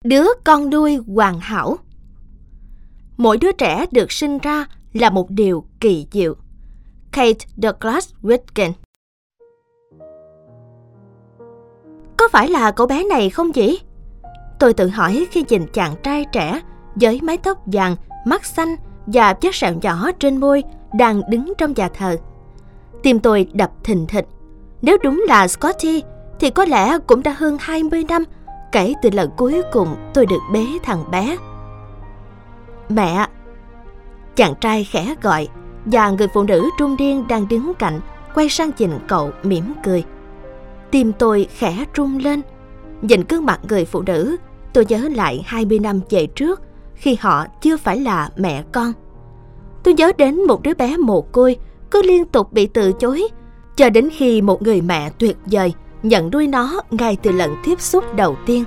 Đứa con nuôi hoàn hảo. Mỗi đứa trẻ được sinh ra là một điều kỳ diệu. Kate Douglas Wittgen. Có phải là cậu bé này không nhỉ? Tôi tự hỏi khi nhìn chàng trai trẻ với mái tóc vàng, mắt xanh và vết sẹo nhỏ trên môi đang đứng trong nhà thờ. Tim tôi đập thình thịch. Nếu đúng là Scotty thì có lẽ cũng đã hơn 20 năm kể từ lần cuối cùng tôi được bế thằng bé. Mẹ! Chàng trai khẽ gọi và người phụ nữ trung niên đang đứng cạnh quay sang nhìn cậu mỉm cười. Tim tôi khẽ rung lên. Nhìn gương mặt người phụ nữ, tôi nhớ lại 20 năm về trước khi họ chưa phải là mẹ con. Tôi nhớ đến một đứa bé mồ côi cứ liên tục bị từ chối cho đến khi một người mẹ tuyệt vời nhận nuôi nó ngay từ lần tiếp xúc đầu tiên.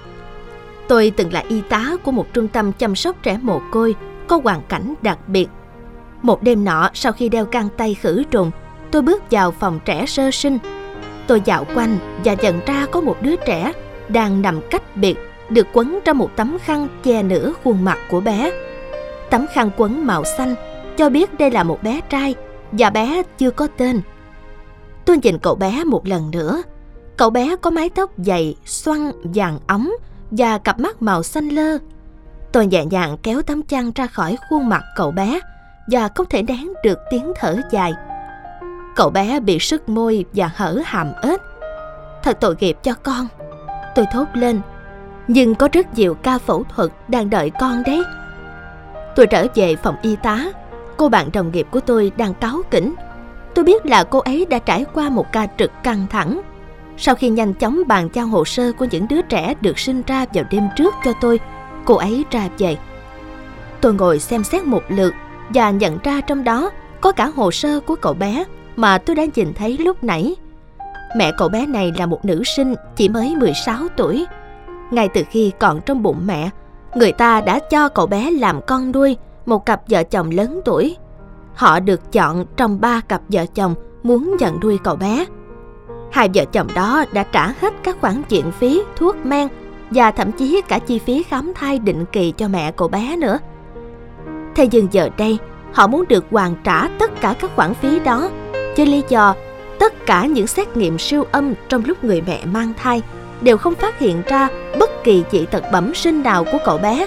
Tôi từng là y tá của một trung tâm chăm sóc trẻ mồ côi có hoàn cảnh đặc biệt. Một đêm nọ, sau khi đeo găng tay khử trùng, tôi bước vào phòng trẻ sơ sinh. Tôi dạo quanh và nhận ra có một đứa trẻ đang nằm cách biệt, được quấn trong một tấm khăn che nửa khuôn mặt của bé. Tấm khăn quấn màu xanh cho biết đây là một bé trai và bé chưa có tên. Tôi nhìn cậu bé một lần nữa. Cậu bé có mái tóc dày, xoăn, vàng óng và cặp mắt màu xanh lơ. Tôi nhẹ nhàng kéo tấm chăn ra khỏi khuôn mặt cậu bé và không thể nén được tiếng thở dài. Cậu bé bị sứt môi và hở hàm ếch. Thật tội nghiệp cho con, tôi thốt lên. Nhưng có rất nhiều ca phẫu thuật đang đợi con đấy. Tôi trở về phòng y tá. Cô bạn đồng nghiệp của tôi đang cáu kỉnh. Tôi biết là cô ấy đã trải qua một ca trực căng thẳng. Sau khi nhanh chóng bàn giao hồ sơ của những đứa trẻ được sinh ra vào đêm trước cho tôi, cô ấy ra về. Tôi ngồi xem xét một lượt và nhận ra trong đó có cả hồ sơ của cậu bé mà tôi đã nhìn thấy lúc nãy. Mẹ cậu bé này là một nữ sinh chỉ mới 16 tuổi. Ngay từ khi còn trong bụng mẹ, người ta đã cho cậu bé làm con nuôi một cặp vợ chồng lớn tuổi. Họ được chọn trong 3 cặp vợ chồng muốn nhận nuôi cậu bé. 2 vợ chồng đó đã trả hết các khoản viện phí, thuốc men và thậm chí cả chi phí khám thai định kỳ cho mẹ cậu bé nữa. Thế nhưng giờ đây, họ muốn được hoàn trả tất cả các khoản phí đó với lý do tất cả những xét nghiệm siêu âm trong lúc người mẹ mang thai đều không phát hiện ra bất kỳ dị tật bẩm sinh nào của cậu bé.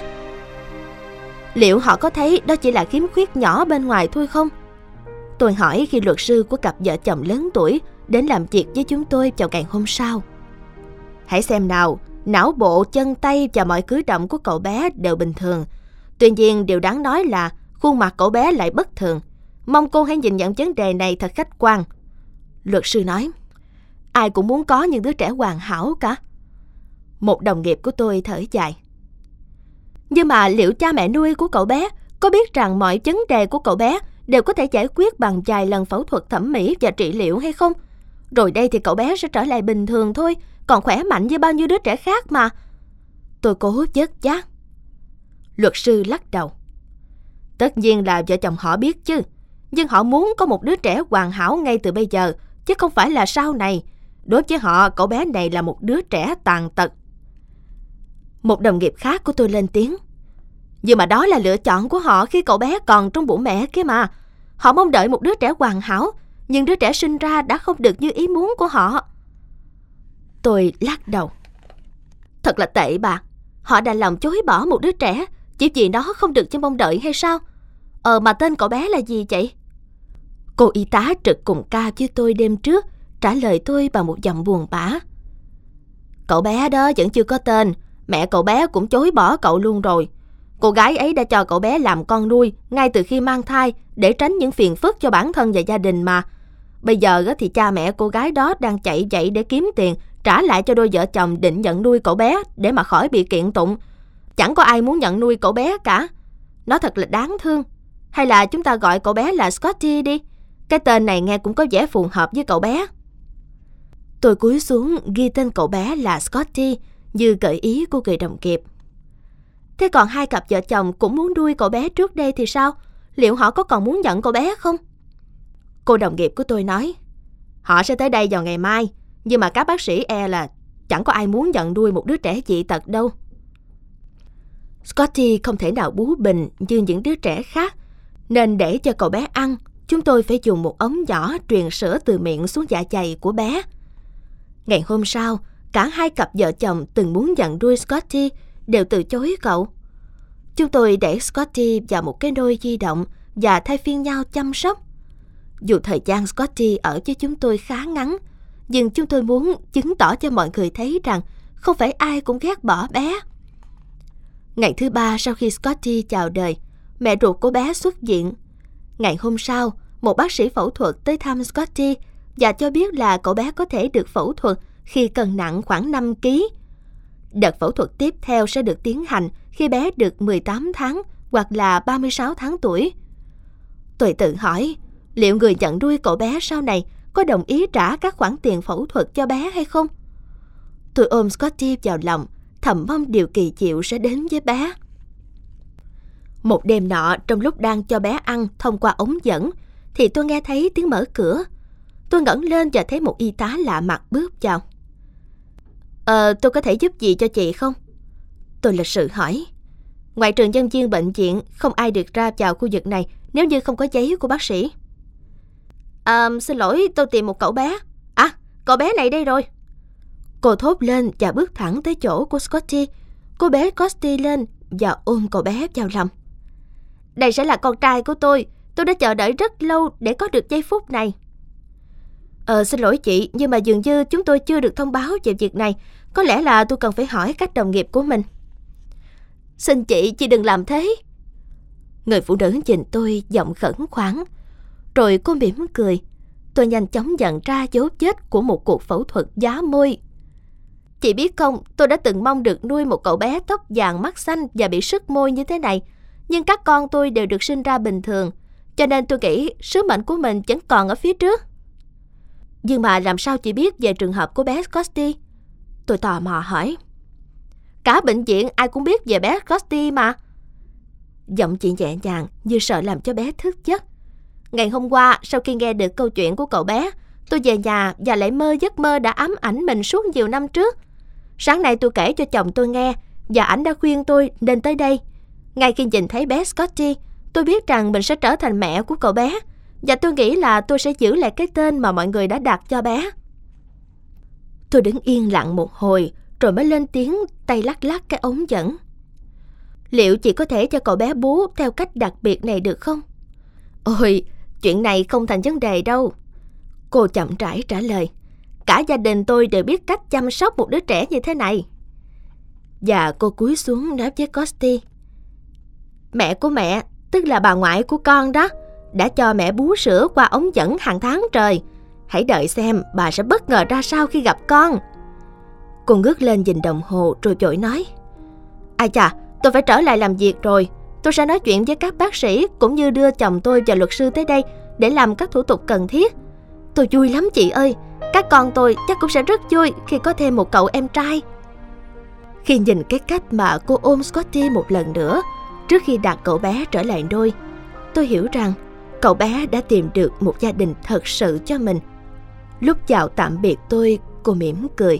Liệu họ có thấy đó chỉ là khiếm khuyết nhỏ bên ngoài thôi không? Tôi hỏi khi luật sư của cặp vợ chồng lớn tuổi đến làm việc với chúng tôi vào ngày hôm sau. Hãy xem nào, não bộ, chân tay và mọi cử động của cậu bé đều bình thường. Tuy nhiên điều đáng nói là khuôn mặt cậu bé lại bất thường. Mong cô hãy nhìn nhận vấn đề này thật khách quan. Luật sư nói, ai cũng muốn có những đứa trẻ hoàn hảo cả. Một đồng nghiệp của tôi thở dài. Nhưng mà liệu cha mẹ nuôi của cậu bé có biết rằng mọi vấn đề của cậu bé đều có thể giải quyết bằng vài lần phẫu thuật thẩm mỹ và trị liệu hay không? Rồi đây thì cậu bé sẽ trở lại bình thường thôi, còn khỏe mạnh như bao nhiêu đứa trẻ khác mà. Tôi cố vớt vát. Luật sư lắc đầu. Tất nhiên là vợ chồng họ biết chứ, nhưng họ muốn có một đứa trẻ hoàn hảo ngay từ bây giờ, chứ không phải là sau này. Đối với họ, cậu bé này là một đứa trẻ tàn tật. Một đồng nghiệp khác của tôi lên tiếng. Nhưng mà đó là lựa chọn của họ khi cậu bé còn trong bụng mẹ kia mà. Họ mong đợi một đứa trẻ hoàn hảo, nhưng đứa trẻ sinh ra đã không được như ý muốn của họ. Tôi lắc đầu. Thật là tệ bà. Họ đã lòng chối bỏ một đứa trẻ chỉ vì nó không được như mong đợi hay sao? Mà tên cậu bé là gì vậy? Cô y tá trực cùng ca với tôi đêm trước trả lời tôi bằng một giọng buồn bã. Cậu bé đó vẫn chưa có tên. Mẹ cậu bé cũng chối bỏ cậu luôn rồi. Cô gái ấy đã cho cậu bé làm con nuôi ngay từ khi mang thai để tránh những phiền phức cho bản thân và gia đình mà. Bây giờ thì cha mẹ cô gái đó đang chạy vậy để kiếm tiền trả lại cho đôi vợ chồng định nhận nuôi cậu bé để mà khỏi bị kiện tụng. Chẳng có ai muốn nhận nuôi cậu bé cả. Nó thật là đáng thương. Hay là chúng ta gọi cậu bé là Scotty đi. Cái tên này nghe cũng có vẻ phù hợp với cậu bé. Tôi cúi xuống ghi tên cậu bé là Scotty như gợi ý của người đồng nghiệp. Thế còn 2 cặp vợ chồng cũng muốn nuôi cậu bé trước đây thì sao? Liệu họ có còn muốn nhận cậu bé không? Cô đồng nghiệp của tôi nói, họ sẽ tới đây vào ngày mai, nhưng mà các bác sĩ là chẳng có ai muốn nhận nuôi một đứa trẻ dị tật đâu. Scotty không thể nào bú bình như những đứa trẻ khác, nên để cho cậu bé ăn, chúng tôi phải dùng một ống nhỏ truyền sữa từ miệng xuống dạ dày của bé. Ngày hôm sau, cả hai cặp vợ chồng từng muốn nhận nuôi Scotty đều từ chối cậu. Chúng tôi để Scotty vào một cái nôi di động và thay phiên nhau chăm sóc. Dù thời gian Scotty ở với chúng tôi khá ngắn, nhưng chúng tôi muốn chứng tỏ cho mọi người thấy rằng không phải ai cũng ghét bỏ bé. Ngày thứ 3 sau khi Scotty chào đời, mẹ ruột của bé xuất viện. Ngày hôm sau, một bác sĩ phẫu thuật tới thăm Scotty và cho biết là cậu bé có thể được phẫu thuật khi cân nặng khoảng 5 kg. Đợt phẫu thuật tiếp theo sẽ được tiến hành khi bé được 18 tháng hoặc là 36 tháng tuổi. Tôi tự hỏi, liệu người nhận nuôi cậu bé sau này có đồng ý trả các khoản tiền phẫu thuật cho bé hay không? Tôi ôm Scotty vào lòng, thầm mong điều kỳ diệu sẽ đến với bé. Một đêm nọ, trong lúc đang cho bé ăn thông qua ống dẫn, thì tôi nghe thấy tiếng mở cửa. Tôi ngẩng lên và thấy một y tá lạ mặt bước vào. Tôi có thể giúp gì cho chị không? Tôi lịch sự hỏi. Ngoại trừ nhân viên bệnh viện, không ai được ra vào khu vực này nếu như không có giấy của bác sĩ. Xin lỗi, tôi tìm một cậu bé. À, cậu bé này đây rồi. Cô thốt lên và bước thẳng tới chỗ của Scotty. Cô bế Scotty lên và ôm cậu bé vào lòng. Đây sẽ là con trai của tôi. Tôi đã chờ đợi rất lâu để có được giây phút này. Xin lỗi chị, nhưng mà dường như chúng tôi chưa được thông báo về việc này. Có lẽ là tôi cần phải hỏi các đồng nghiệp của mình. Xin chị đừng làm thế. Người phụ nữ nhìn tôi giọng khẩn khoản. Rồi cô mỉm cười. Tôi nhanh chóng nhận ra dấu vết của một cuộc phẫu thuật giá môi. Chị biết không, tôi đã từng mong được nuôi một cậu bé tóc vàng mắt xanh và bị sứt môi như thế này. Nhưng các con tôi đều được sinh ra bình thường, cho nên tôi nghĩ sứ mệnh của mình vẫn còn ở phía trước. Nhưng mà làm sao chị biết về trường hợp của bé Scotty? Tôi tò mò hỏi. Cả bệnh viện ai cũng biết về bé Scotty mà. Giọng chị nhẹ nhàng như sợ làm cho bé thức giấc. Ngày hôm qua, sau khi nghe được câu chuyện của cậu bé, tôi về nhà và lại mơ giấc mơ đã ám ảnh mình suốt nhiều năm trước. Sáng nay tôi kể cho chồng tôi nghe và ảnh đã khuyên tôi nên tới đây. Ngay khi nhìn thấy bé Scotty, tôi biết rằng mình sẽ trở thành mẹ của cậu bé và tôi nghĩ là tôi sẽ giữ lại cái tên mà mọi người đã đặt cho bé. Tôi đứng yên lặng một hồi rồi mới lên tiếng, tay lắc lắc cái ống dẫn. Liệu chị có thể cho cậu bé bú theo cách đặc biệt này được không? Ôi, chuyện này không thành vấn đề đâu. Cô chậm rãi trả lời. Cả gia đình tôi đều biết cách chăm sóc một đứa trẻ như thế này. Và cô cúi xuống nói với Scotty. Mẹ của mẹ, tức là bà ngoại của con đó, đã cho mẹ bú sữa qua ống dẫn hàng tháng trời. Hãy đợi xem bà sẽ bất ngờ ra sao khi gặp con. Cô ngước lên nhìn đồng hồ rồi vội nói. Ai chà, tôi phải trở lại làm việc rồi. Tôi sẽ nói chuyện với các bác sĩ cũng như đưa chồng tôi và luật sư tới đây để làm các thủ tục cần thiết. Tôi vui lắm chị ơi. Các con tôi chắc cũng sẽ rất vui khi có thêm một cậu em trai. Khi nhìn cái cách mà cô ôm Scotty một lần nữa trước khi đặt cậu bé trở lại nôi, tôi hiểu rằng cậu bé đã tìm được một gia đình thật sự cho mình. Lúc chào tạm biệt tôi, cô mỉm cười.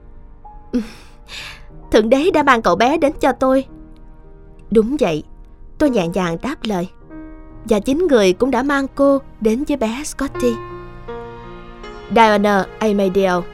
Thượng đế đã mang cậu bé đến cho tôi. Đúng vậy, tôi nhẹ nhàng đáp lời. Và chính người cũng đã mang cô đến với bé Scotty. Diana Amadeo,